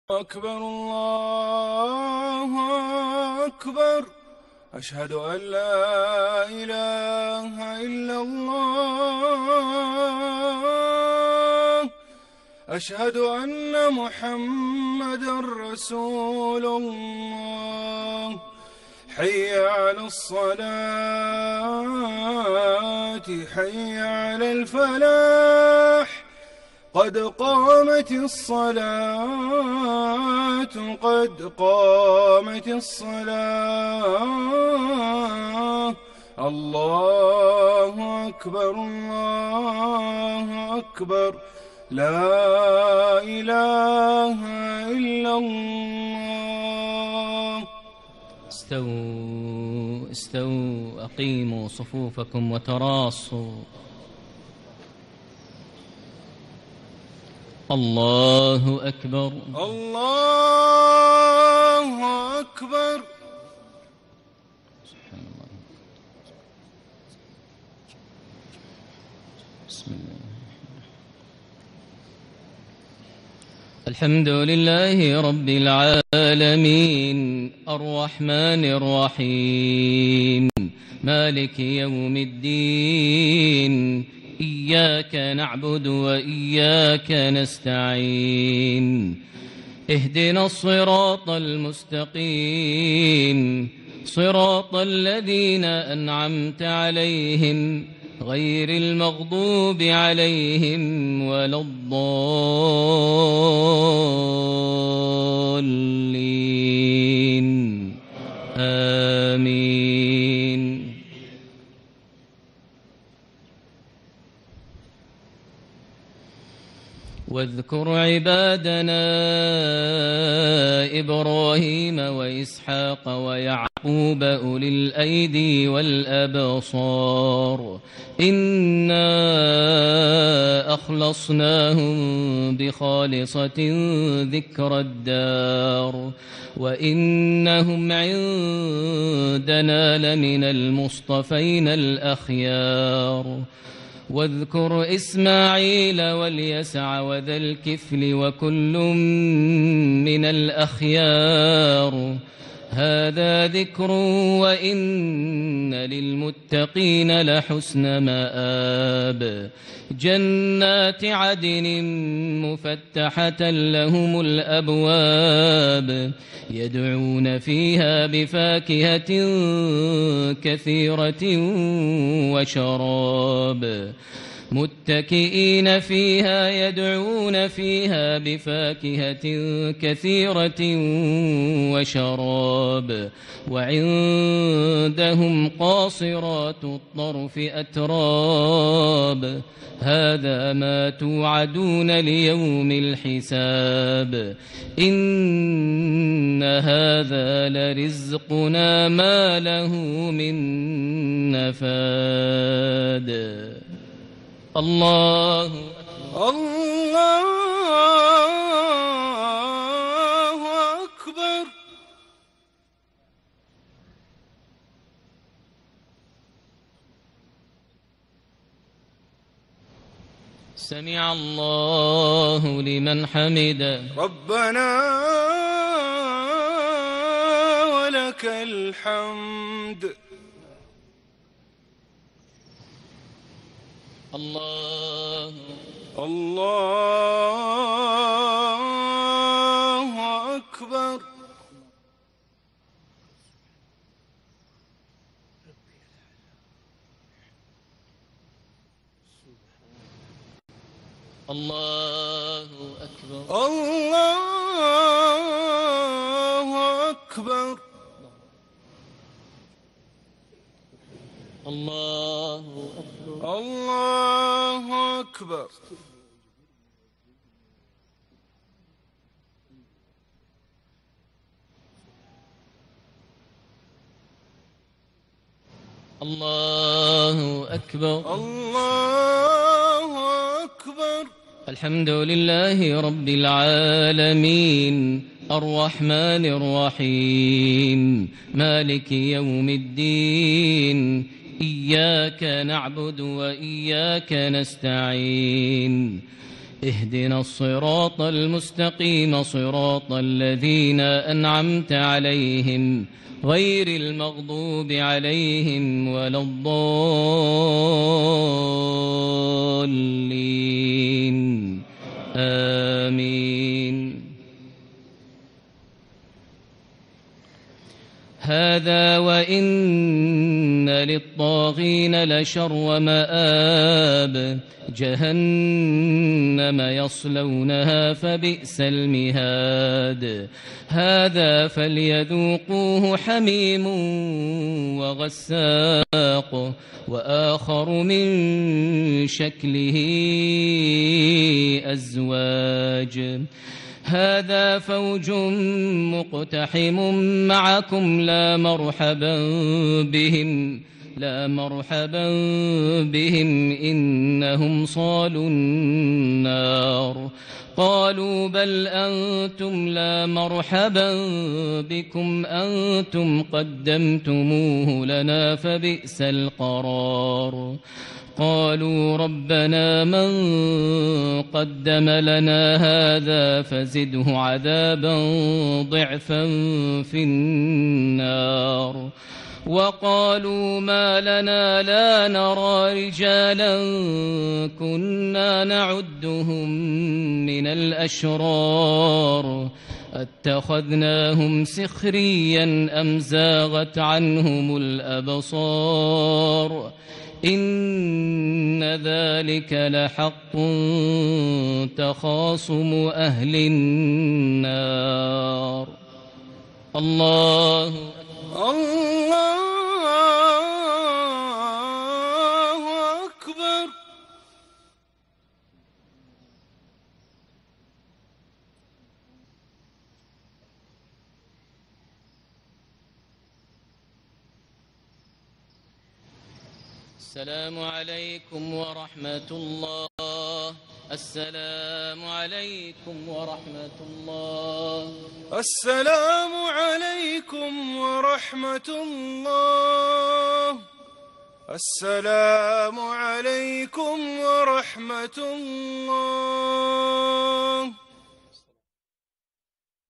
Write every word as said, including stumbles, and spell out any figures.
أكبر الله أكبر. أشهد أن لا إله إلا الله. أشهد أن محمدًا رسول الله. حي على الصلاة حي على الفلاح. قد قامت الصلاة قد قامت الصلاة. الله أكبر الله أكبر. لا إله إلا الله. استووا استووا أقيموا صفوفكم وتراصوا. الله أكبر الله أكبر. سبحان الله. بسم الله. الحمد لله رب العالمين الرحمن الرحيم مالك يوم الدين. إياك نعبد وإياك نستعين. اهدنا الصراط المستقيم صراط الذين أنعمت عليهم غير المغضوب عليهم ولا الضالين. آمين. واذكر عبادنا إبراهيم وإسحاق ويعقوب أولي الأيدي والأبصار. إنا أخلصناهم بخالصة ذكر الدار وإنهم عندنا لمن المصطفين الأخيار. واذكر إسماعيل واليسع وذا الكفل وكل من الأخيار. هذا ذكر وإن للمتقين لحسن مآب. جنات عدن مفتحة لهم الأبواب يدعون فيها بفاكهة كثيرة وشراب. متكئين فيها يدعون فيها بفاكهة كثيرة وشراب. وعندهم قاصرات الطرف أتراب. هذا ما توعدون ليوم الحساب. إن هذا لرزقنا ما له من نفاد. الله الله أكبر. سمع الله لمن حمده. ربنا ولك الحمد. الله الله أكبر. الله أكبر. الله أكبر. الله أكبر. الله أكبر. الله أكبر. الله أكبر. الحمد لله رب العالمين الرحمن الرحيم مالك يوم الدين. إياك نعبد وإياك نستعين. اهدنا الصراط المستقيم صراط الذين أنعمت عليهم غير المغضوب عليهم ولا الضالين آمين. هذا وإن للطاغين لشر مآب جهنم يصلونها فبئس المهاد. هذا فليذوقوه حميم وغساق وآخر من شكله أزواج. هذا فوج مقتحم معكم لا مرحبا بهم لا مرحبا بهم إنهم صالوا النار. قالوا بل أنتم لا مرحبا بكم أنتم قدمتموه لنا فبئس القرار. قالوا ربنا من قدم لنا هذا فزده عذابا ضعفا في النار. وقالوا ما لنا لا نرى رجالا كنا نعدهم من الأشرار اتخذناهم سخريا أم زاغت عنهم الأبصار إن ذلك لحق تخاصم أهل النار. الله الله أكبر. السلام عليكم ورحمة الله. السلام عليكم ورحمة الله. السلام عليكم ورحمة الله. السلام عليكم ورحمة الله.